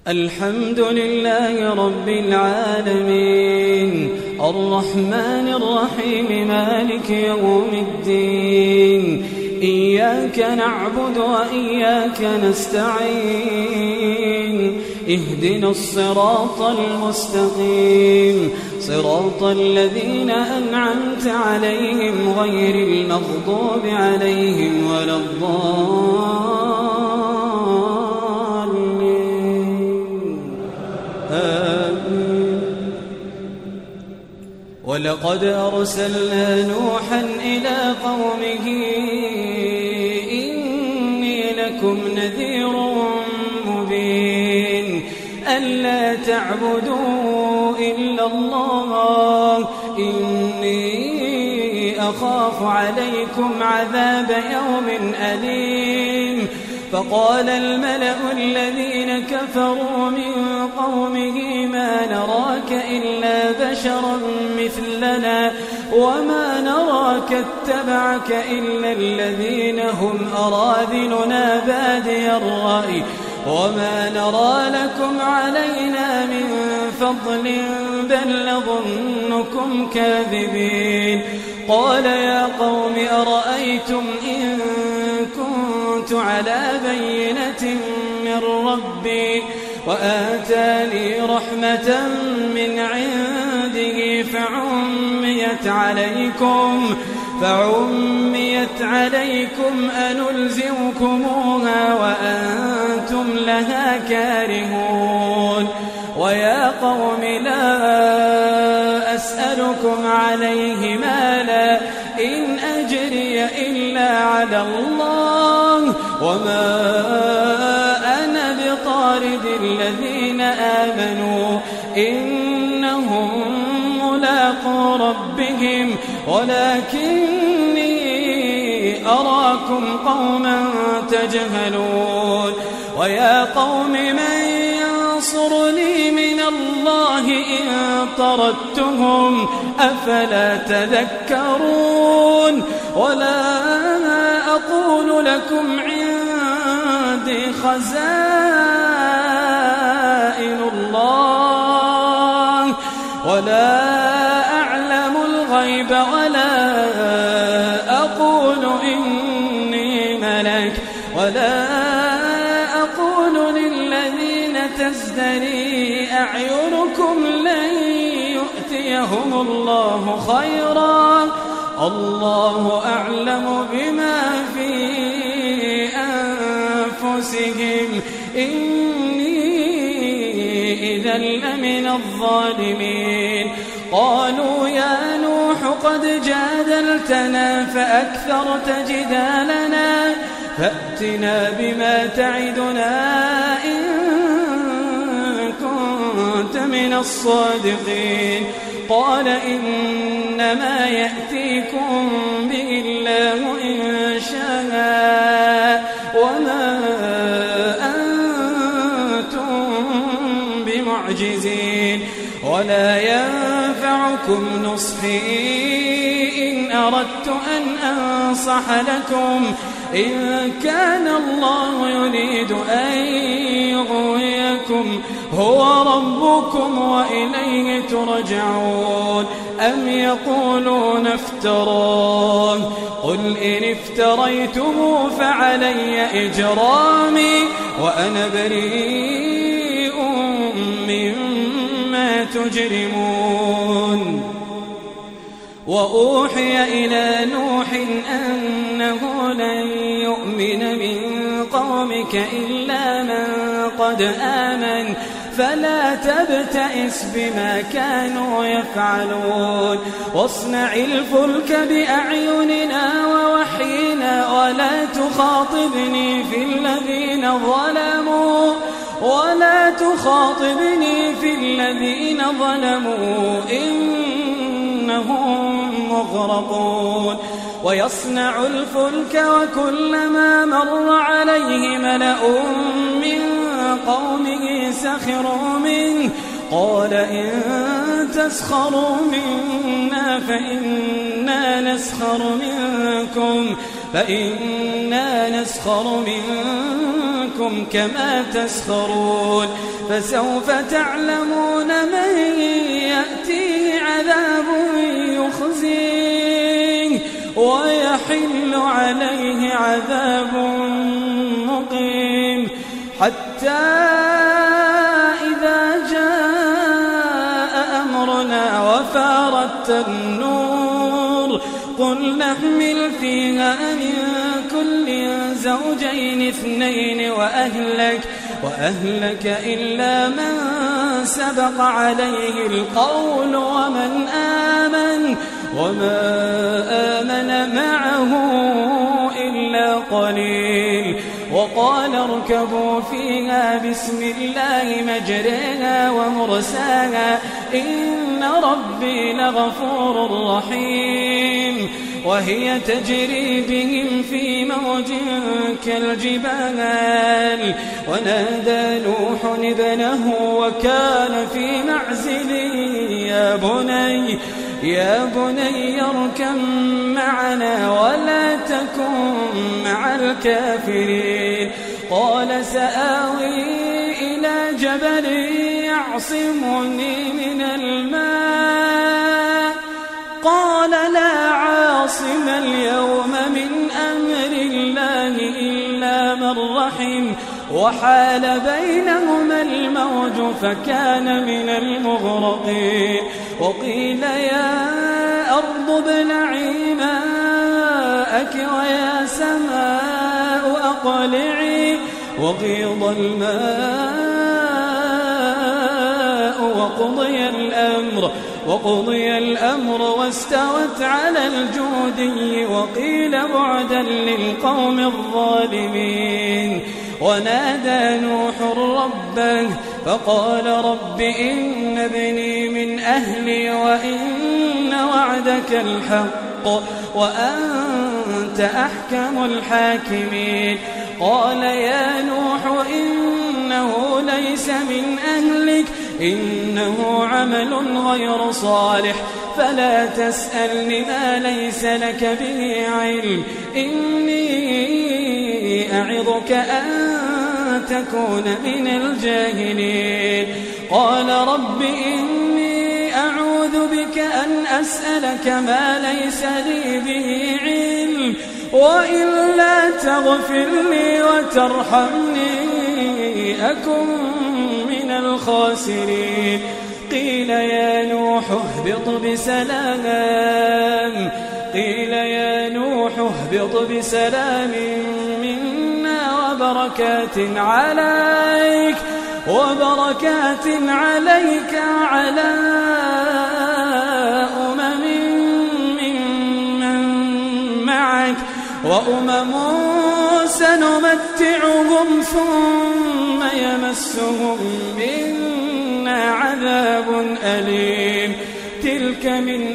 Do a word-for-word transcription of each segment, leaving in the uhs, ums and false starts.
الحمد لله رب العالمين الرحمن الرحيم مالك يوم الدين إياك نعبد وإياك نستعين اهدنا الصراط المستقيم صراط الذين أنعمت عليهم غير المغضوب عليهم ولا الضالين آمين. ولقد أرسلنا نوحا إلى قومه إني لكم نذير مبين ألا تعبدوا إلا الله إني أخاف عليكم عذاب يوم أليم. فقال الملأ الذين كفروا من قومه ما نراك إلا بشرا مثلنا وما نراك اتبعك إلا الذين هم أراذلنا بادي الرأي وما نرى لكم علينا من فضل بل نظنكم كاذبين. قال يا قوم أرأيتم إن كنت على بينة من ربي وآتاني رحمة من عنده فعميت عليكم فعميت عليكم أنلزمكموها وأنتم لها كارهون. ويا قوم لا أسألكم عليه مالا إن أجري إلا على الله وما أنا بطارد الذين آمنوا إنهم ملاقو ربهم ولكني أراكم قوما تجهلون. ويا قوم من ينصرني من الله إن طردتهم أفلا تذكرون. ولا أقول لكم عندي خزائن الله ولا أعلم الغيب ولا أقول إني ملك ولا أقول للذين تزدري أعينكم لن يؤتيهم الله خيرا الله أعلم بما في أنفسهم إني إذا لمن الظالمين. قالوا يا نوح قد جادلتنا فأكثرت جدالنا فأتنا بما تعدنا إن كنت من الصادقين. قال إنما يأتيكم به الله إن شاء وما أنتم بمعجزين ولا ينفعكم نصحي إن أردت أن أنصح لكم إن كان الله يريد أن يغويكم هو ربكم وإليه ترجعون. أم يقولون افتراه قل إن افتريته فعلي إجرامي وأنا بريء مما تجرمون. وأوحي إلى نوح أنه لن يؤمن من قومك إلا من قد آمن فلا تبتئس بما كانوا يفعلون. واصنع الفلك بأعيننا ووحينا ولا تخاطبني في الذين ظلموا ولا تخاطبني في الذين ظلموا إنهم مغرقون. ويصنع الفلك وكلما مر عليه ملأ من قومه سخروا منه قال إن تسخروا منا فإنا نسخر منكم فإنا نسخر منكم كما تسخرون فسوف تعلمون من يأتيه عذاب يخزيه ويحل عليه عذاب مقيم حتى إذا جاء أمرنا وفارت النور قل نحمل فيها من كل زوجين اثنين وأهلك وأهلك إلا من سبق عليه القول ومن آمن وما آمن معه إلا قليل وقال اركبوا فيها بسم الله مجريها ومرساها إن ربي لغفور رحيم وهي تجري بهم في موج كالجبال ونادى نوح ابنه وكان في معزل يا بني يا بني اركب معنا ولا تكن مع الكافرين قال سآوي إلى جبل يعصمني من الماء قال لا عاصم اليوم من أمر الله إلا من رحم وحال بينهما الموج فكان من المغرقين وقيل يا أرض ابلعي ماءك ويا سماء أقلعي وغيض الماء وقضي الأمر وقضي الأمر واستوت على الجودي وقيل بعدا للقوم الظالمين ونادى نوح ربه فقال رب إن ابني من أهلي وإن وعدك الحق وأنت أحكم الحاكمين قال يا نوح إنه ليس من أهلك إنه عمل غير صالح فلا تسألني ما ليس لك به علم إني أعظك أن تكون من الجاهلين قال رب إني أعوذ بك أن أسألك ما ليس لي به علم وإلا تغفر لي وترحمني أكن من الخاسرين قيل يا نوح اهبط بسلام قيل يا نوح اهبط بسلام منا وبركات عليك وبركات عليك وعلى أمم ممن معك وأمم سنمتعهم ثم يمسهم منا عذاب أليم تلك من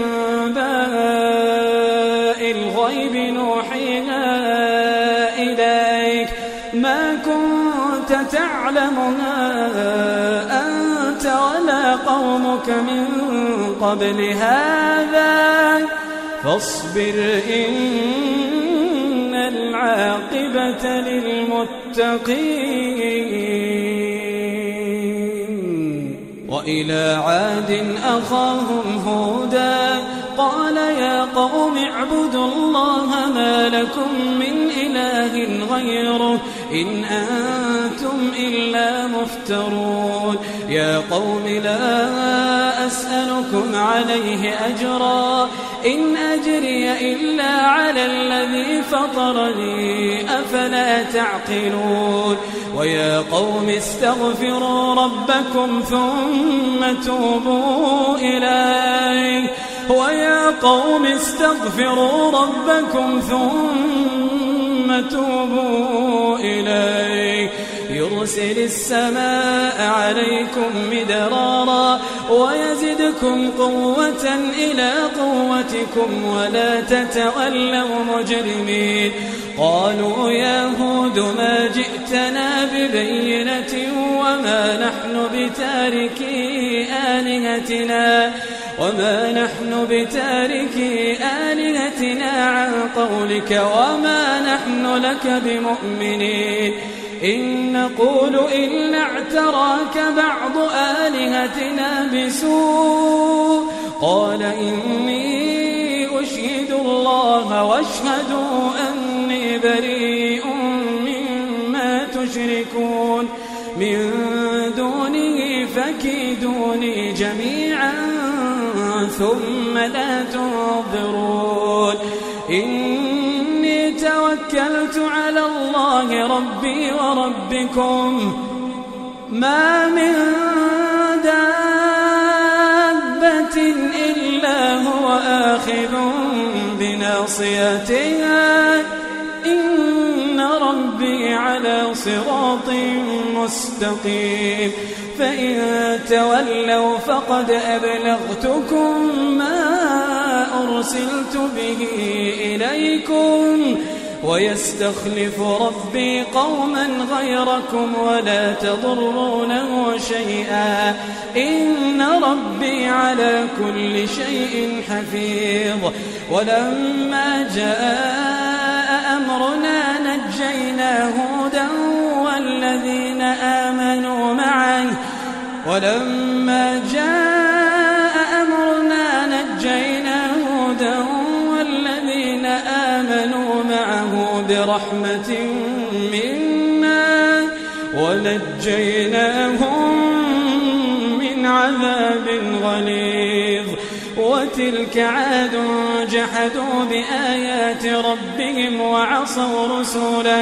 أنباء الغيب نوحيها إليك ما كنت تعلمها أنت ولا قومك من قبل هذا فاصبر إن العاقبة للمتقين وإلى عاد أخاهم هودا قال يا قوم اعبدوا الله ما لكم من إله غيره إن أنتم إلا مفترون يا قوم لا أسألكم عليه أجرا إن أجري إلا على الذي فطرني أفلا تعقلون ويا قوم استغفروا ربكم ثم توبوا إليه ويا قوم استغفروا ربكم ثم توبوا إليه يرسل السماء عليكم مدرارا ويزدكم قوة إلى قوتكم ولا تتولوا مجرمين قالوا يا هود ما جئتنا ببينة وما نحن بتاركي آلهتنا وما نحن بتاركي آلهتنا عن قولك وما نحن لك بمؤمنين إن نقول إلا اعتراك بعض آلهتنا بسوء قال إني أشهد الله واشهدوا أني بريء مما تشركون من دونه فكيدوني جميعا ثم لا تنظرون إني توكلت على الله ربي وربكم ما من دابة إلا هو آخذ بناصيتها إن ربي على صراط مستقيم فإن تولوا فقد أبلغتكم ما أرسلت به إليكم ويستخلف ربي قوما غيركم ولا تضرونه شيئا إن ربي على كل شيء حفيظ ولما جاء أمرنا نجينا هودا والذين آمنوا معه ولما جاء أمرنا نجينا هودا والذين آمنوا معه برحمة منا ونجيناهم من عذاب غليظ وتلك عاد جحدوا بآيات ربهم وعصوا رسوله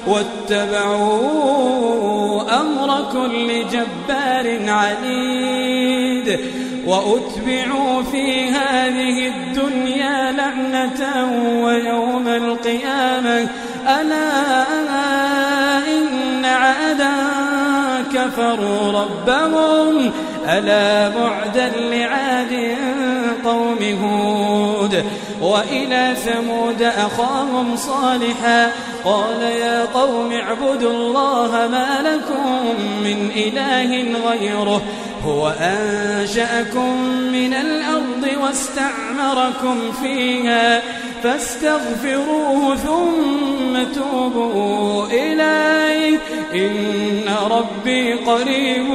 واتبعوا أمر كل جبار عنيد وأتبعوا في هذه الدنيا لعنة ويوم القيامة ألا إن عادا كفروا ربهم ألا بعدا لعاد قوم هود وإلى ثمود أخاهم صالحا قال يا قوم اعبدوا الله ما لكم من إله غيره هو أنشأكم من الأرض واستعمركم فيها فاستغفروه ثم توبوا إليه إن ربي قريب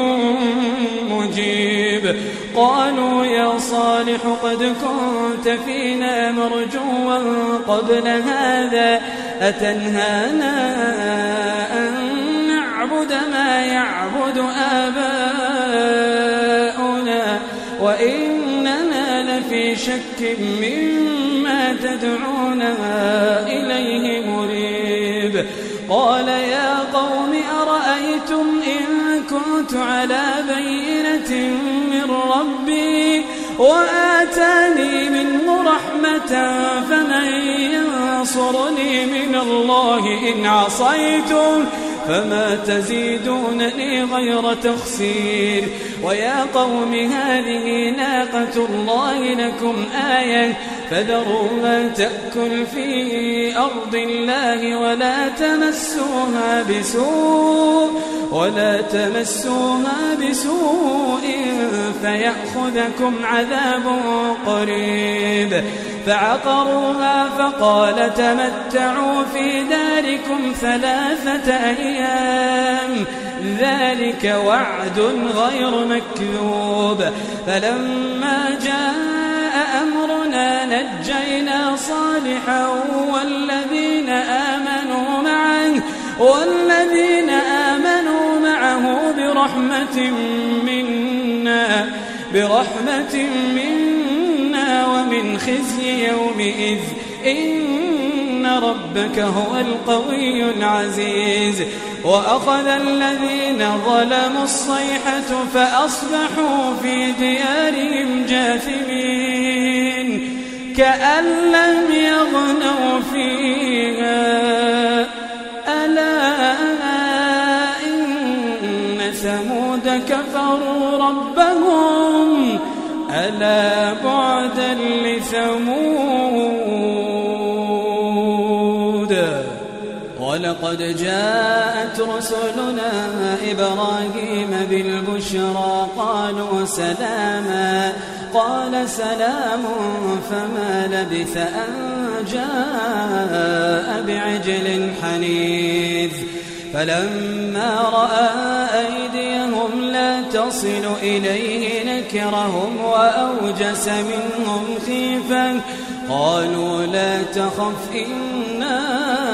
مجيب قالوا يا صالح قد كنت فينا مرجوا قبل هذا أتنهانا أن نعبد ما يعبد آباؤنا وإننا لفي شك مما تدعونا إليه مريب قال يا قوم أرأيتم إن كنت على بينة من ربي وآتاني منه رحمة فمن ينصرني من الله إن عصيتم فما تزيدونني غير تخسير ويا قوم هذه ناقة الله لكم آية فذروها تأكل في أرض الله ولا تمسوها بسوء ولا تمسوها بسوء فيأخذكم عذاب قريب فعقروها فقال تمتعوا في داركم ثلاثة أيام ذلك وعد غير مكذوب فلما جاء أمرنا نجينا صالحا والذين آمنوا معه والذين آمنوا معه برحمة منا برحمة منا ومن خزي يومئذ إن ربك هو القوي العزيز وأخذ الذين ظلموا الصيحة فأصبحوا في ديارهم جاثمين كأن لم يغنوا فيها ألا إن ثمود كفروا ربهم ألا بعدا لثمود ولقد جاءت رسلنا إبراهيم بالبشرى قالوا سلاما قال سلام فما لبث أن جاء بعجل حنيذ فلما رأى أيديهم لا تصل إليه نكرهم وأوجس منهم خيفة قالوا لا تخف إنا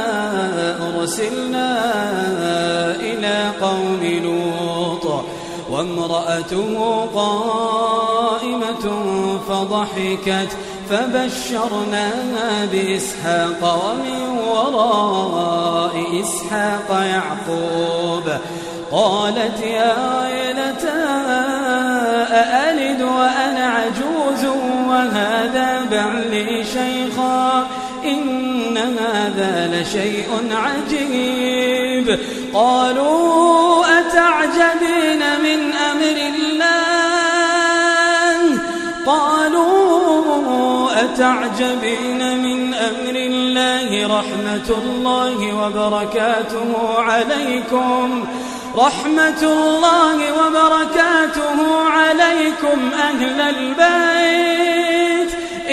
أرسلنا إلى قوم لوط وامرأته قائمة فضحكت فبشرناها بإسحاق ومن وراء إسحاق يعقوب قالت يا ويلتى أألد وأنا عجوز وهذا بعلي شيخا إن هذا لشيء عجيب قالوا أتعجبين من أمر الله قالوا أتعجبين من أمر الله رحمة الله وبركاته عليكم رحمة الله وبركاته عليكم أهل البيت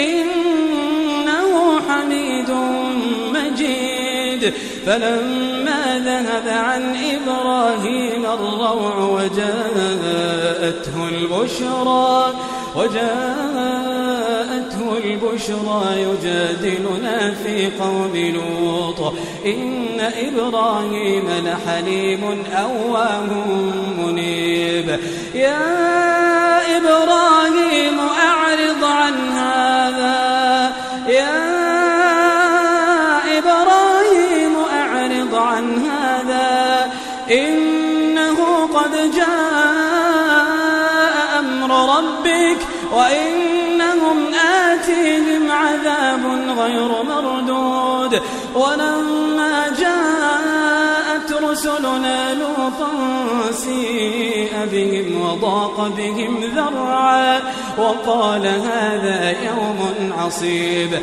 إنه حميد مجيد فلما ذهب عن إبراهيم الروع وجاءته البشرى وجاءته البشرى يجادلنا في قوم لوط إن إبراهيم لحليم أواه منيب يا إبراهيم أعرض عن هذا يا إبراهيم أعرض عن هذا إنه قد جاء أمر ربك وإنهم آتيهم عذاب غير مردود ولما جاءت رسلنا لوطا سيء بهم وضاق بهم ذرعا وقال هذا يوم عصيب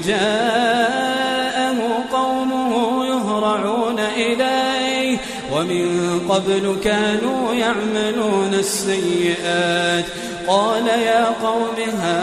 وجاءه قومه يهرعون إليه ومن قبل كانوا يعملون السيئات قال يا قوم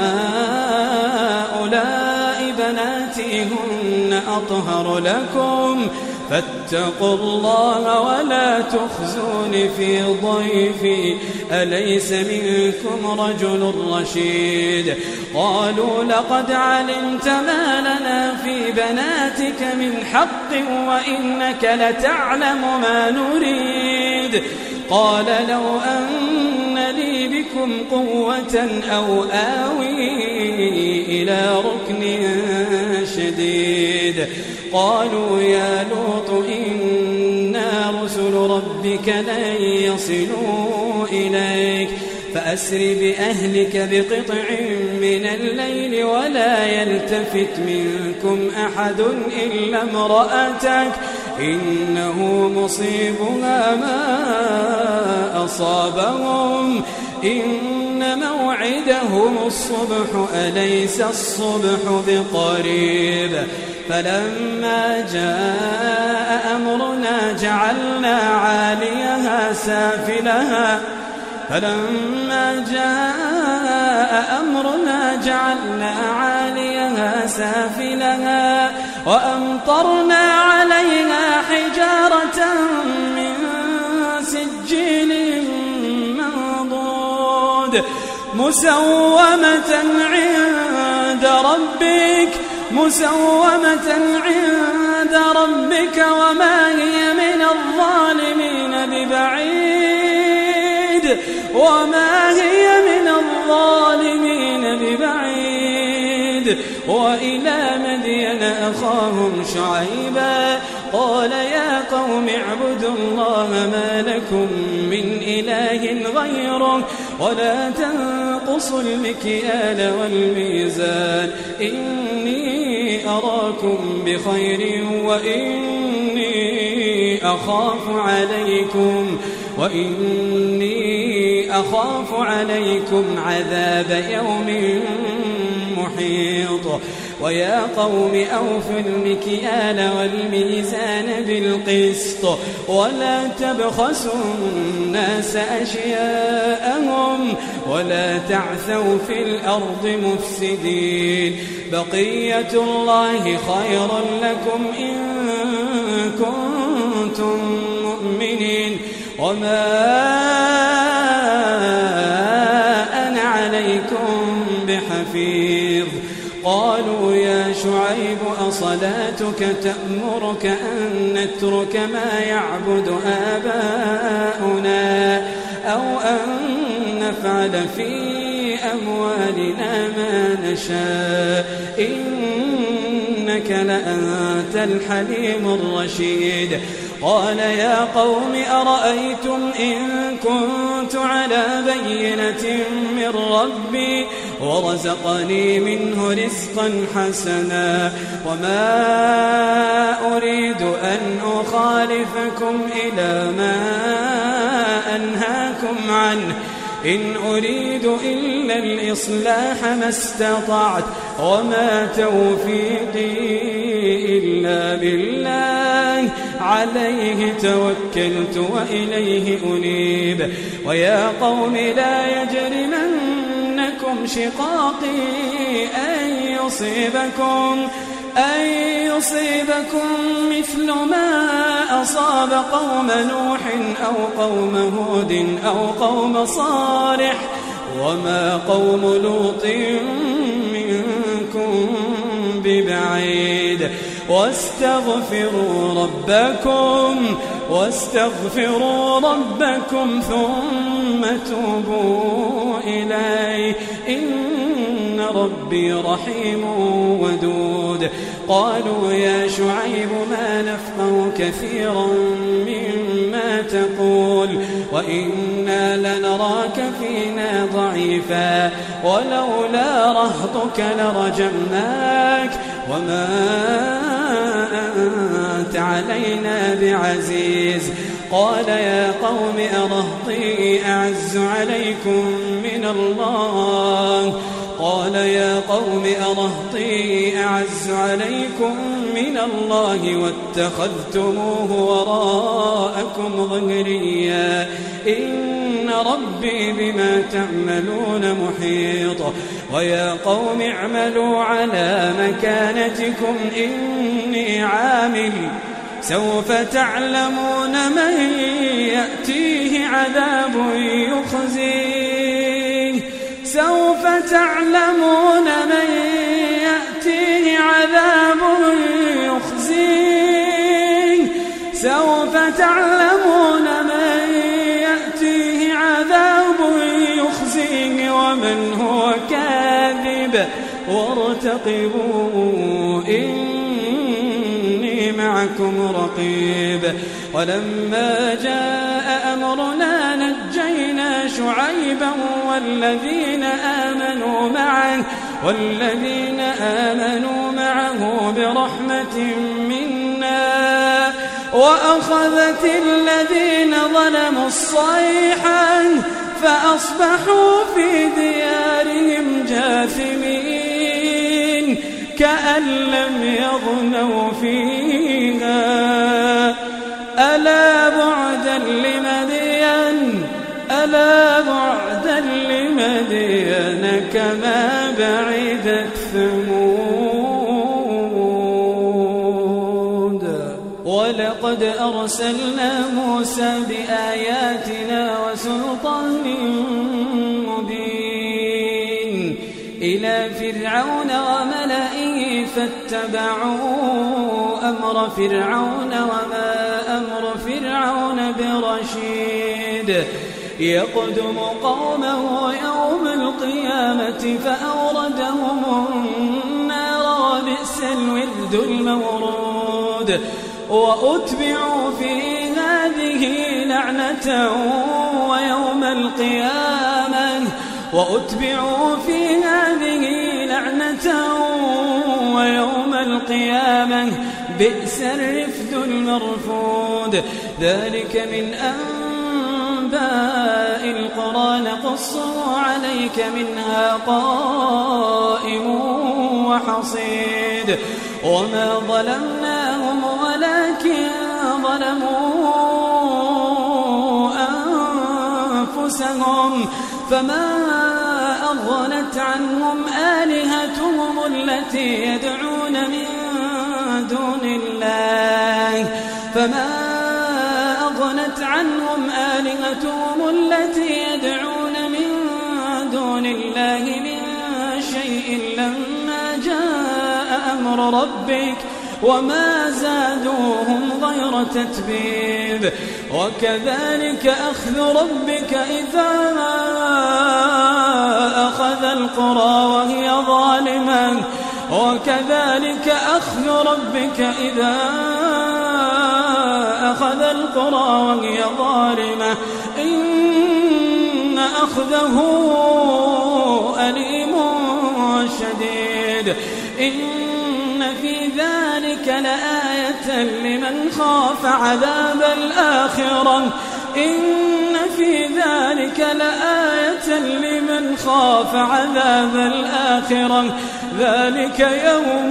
هؤلاء بناتي هن أطهر لكم فاتقوا الله ولا تخزون في ضيفي أليس منكم رجل رشيد قالوا لقد علمت ما لنا في بناتك من حق وإنك لتعلم ما نريد قال لو أن لي بكم قوة أو آوي إلى ركن شديد قالوا يا لوط إنا رسل ربك لن يصلوا إليك فأسر بأهلك بقطع من الليل ولا يلتفت منكم أحد إلا امرأتك إنه مصيبها ما أصابهم إن موعدهم الصبح أليس الصبح بقريب فلما جاء أمرنا جعلنا عاليها سافلها فلما جاء أمرنا جعلنا عاليها سافلها وأمطرنا عليها حجارة من سجيل منضود مسومة عند ربك مسومة عند ربك وما هي من الظالمين ببعيد وما هي من الظالمين ببعيد وإلى مدين أخاهم شعيبا قال يا قوم اعبدوا الله ما لكم من إله غيره ولا تنقصوا المكيال والميزان إني أراكم بخير وإني أخاف عليكم وإني أخاف عليكم عذاب يوم محيط ويا قوم أوفوا المكيال والميزان بالقسط ولا تبخسوا الناس أشياءهم ولا تعثوا في الأرض مفسدين بقية الله خير لكم إن كنتم كنتم مؤمنين وما أنا عليكم بحفيظ. قالوا يا شعيب أصلاتك تأمرك أن نترك ما يعبد آباؤنا أو أن نفعل في أموالنا ما نشاء إنك لأنت الحليم الرشيد. قال يا قوم أرأيتم إن كنت على بينة من ربي ورزقني منه رزقا حسنا وما أريد أن أخالفكم إلى ما أنهاكم عنه إن أريد إلا الإصلاح ما استطعت وما توفيقي إلا بالله عليه توكلت وإليه أنيب. ويا قوم لا يجرمنكم شقاقي أن يصيبكم أن يصيبكم مثل ما أصاب قوم نوح أو قوم هود أو قوم صالح وما قوم لوط منكم ببعيد. واستغفروا ربكم واستغفروا ربكم ثم توبوا إليه إن ربي رحيم ودود. قالوا يا شعيب ما نفقه كثيرا مما تقول وإنا لنراك فينا ضعيفا ولولا رهطك لرجمناك وما أنت علينا بعزيز. قال يا قوم أرهطي أعز عليكم من الله قال يا قوم أرهطي أعز عليكم من الله واتخذتموه وراءكم ظهريا إن ربي بما تعملون محيط. ويا قوم اعملوا على مكانتكم إني عامل سوف تعلمون من يأتيه عذاب يخزيه سوف تعلمون من يأتيه عذاب يخزيه سوف تعلمون من يأتيه عذاب يخزيه ومن هو كاذب وارتقبوا إني معكم رقيب. ولما جاء أمرنا نجينا شعيبا والذين آمنوا معه والذين آمنوا معه برحمة منا وأخذت الذين ظلموا الصيحة فأصبحوا في ديارهم جاثمين كأن لم يغنوا فيها ألا بعدا لمدين ألا بعدا لمدين كما بعدت ثمود. ولقد أرسلنا موسى بآياتنا وسلطان مبين إلى فرعون وملئه فاتبعوا أمر فرعون وما أمر فرعون برشيد. يقدم قومه يوم القيامة فأوردهم النار وبئس الورد المورود. وأتبعوا في هذه لعنة ويوم القيامة وأتبعوا في هذه لعنة ويوم القيامة بئس الرفد المرفود. ذلك من أنباء القرى نقصه عليك منها قائم وحصيد. وما ظلمناهم ولكن ظلموا أنفسهم فما أغنت عنهم آلهتهم التي يدعون من دون الله فما أغنت عنهم آلهتهم التي يدعون من دون الله من شيء لما جاء أمر ربك وما زادوهم غير تتبيب وكذلك أخذ ربك إذا أخذ القرى وهي ظالمة وكذلك أخذ ربك إذا أخذ القرى وهي ظالمة إن أخذه أليم شديد إن في ذلك لآية لمن خاف عذاب الآخرة إن في ذلك لآية لمن خاف عذاب الآخرة ذلك يوم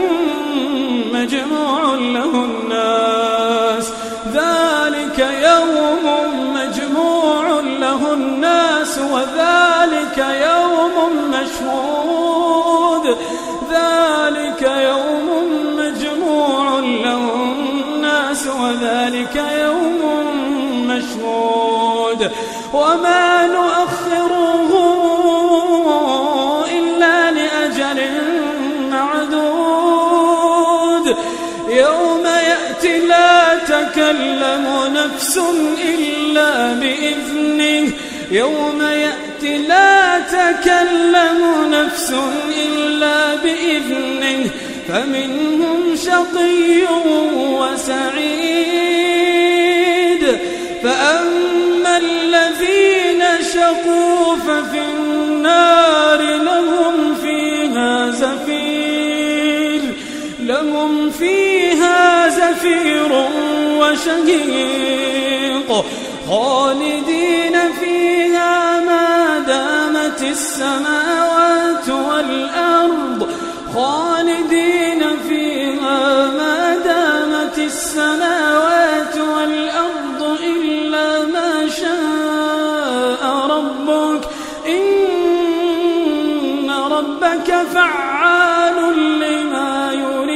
مجموع له الناس ذلك يوم مجموع له الناس وذلك يوم مشهود ذلك يوم مجموع له الناس وذلك يوم مشهود وما نؤخره إلا لأجل معدود يوم يأتي لا تكلم نفس إلا بإذنه يوم يأتي لا تكلم نفس إلا بإذنه فمنهم شقي وسعيد فأما الذين شقوا ففي النار لهم فيها زفير لهم فيها زفير وشهيق خالدين فيها ما دامت السماوات والأرض خالدين فيها ما دامت السماوات والأرض إلا ما شاء ربك إن ربك فعال لما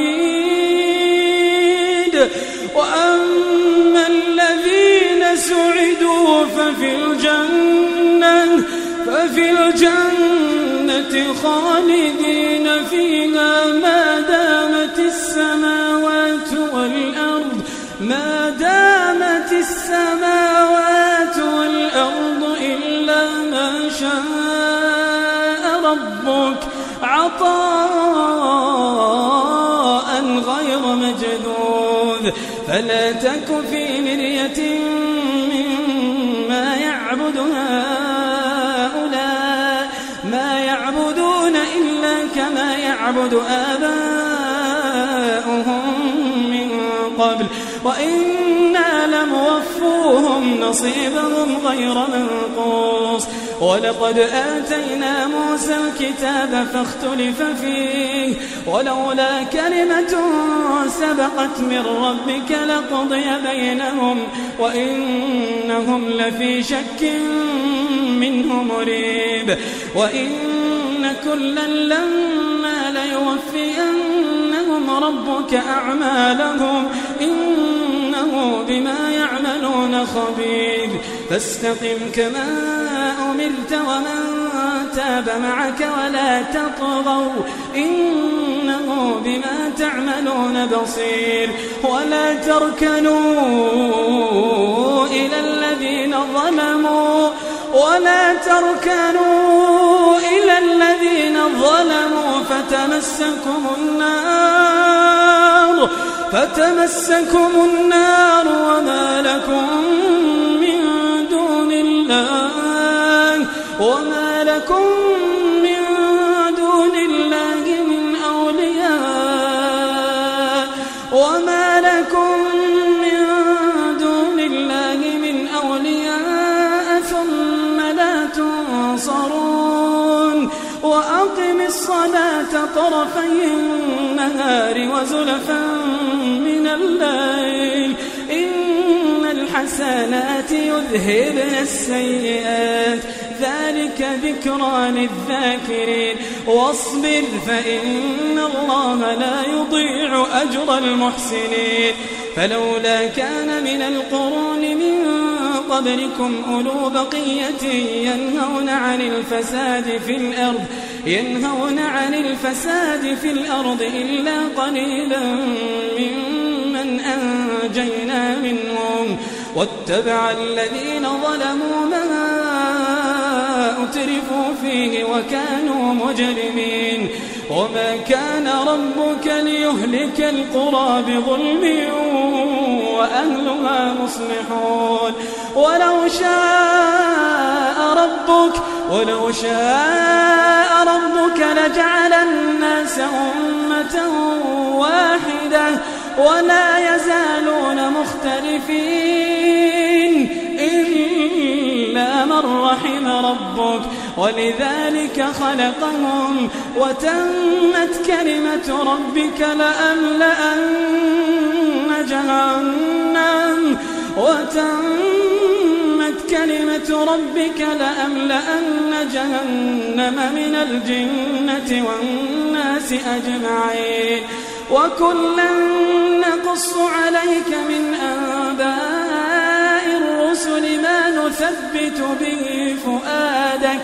يريد وأما الذين سعدوا ففي الجنة ففي الجنة خالدين فيها ما دامت السماوات والأرض ما دامت السماوات والأرض إلا ما شاء ربك عطاء غير مجذوذ فلا تك في مرية مما يعبد هؤلاء ما يعبدون إلا كما يعبد آباؤهم من قبل وإنا لموفوهم نصيبهم غير منقوص ولقد آتينا موسى الكتاب فاختلف فيه ولولا كلمة سبقت من ربك لقضي بينهم وإنهم لفي شك منه مريب وإن كلا لما ليوفينهم ربك أعمالهم إنه بما يعملون خبير فاستقم كما أمرت ومن تاب معك ولا تطغوا إنه بما تعملون بصير ولا تركنوا إلى الذين ظلموا ولا تركنوا إلى الذين ظلموا فتمسكم النار فتمسكم النار وما لكم من دون الله وما لكم من دون الله من أولياء وما لكم من دون الله من أولياء ثم لا تنصرون وأقم الصلاة طرفي النهار وزلفا من الليل إن الحسنات يذهبن السيئات ذلك ذكرى للذاكرين واصبر فإن الله لا يضيع أجر المحسنين فلولا كان من القرون من قبلكم أولو بقية ينهون عن الفساد في الأرض ينهون عن الفساد في الأرض إلا قليلا ممن أنجينا منهم واتبع الذين ظلموا ما أترفوا فيه وكانوا مجرمين وما كان ربك ليهلك القرى بظلم وأهلها مصلحون ولو شاء ربك ولو شاء ربك لجعل الناس أمة واحدة ولا يزالون مختلفين إلا من رحم ربك ولذلك خلقهم وتمت كلمة ربك لأملأن جهنم وتمت كلمة ربك لأملأن جهنم من الجنة والناس أجمعين وكلا نقص عليك من أنباء الرسل ما نثبت به فؤادك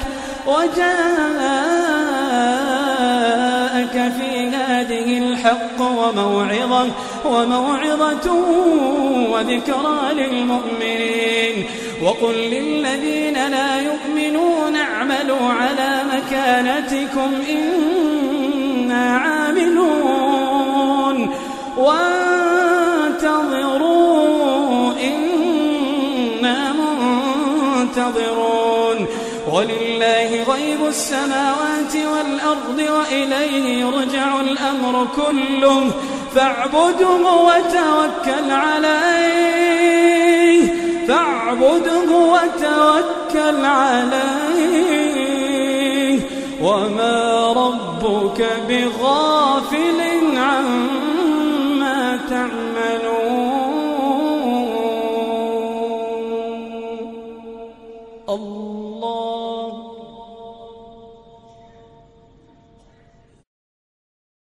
وجاءك في هذه الحق وموعظة, وموعظة وذكرى للمؤمنين وقل للذين لا يؤمنون اعملوا على مكانتكم إنا عاملون وانتظروا إنا منتظرون ولله غيب السماوات والأرض وإليه يرجع الأمر كله فاعبده وتوكل عليه فاعبده وتوكل عليه وما ربك بغافل عما تعملون.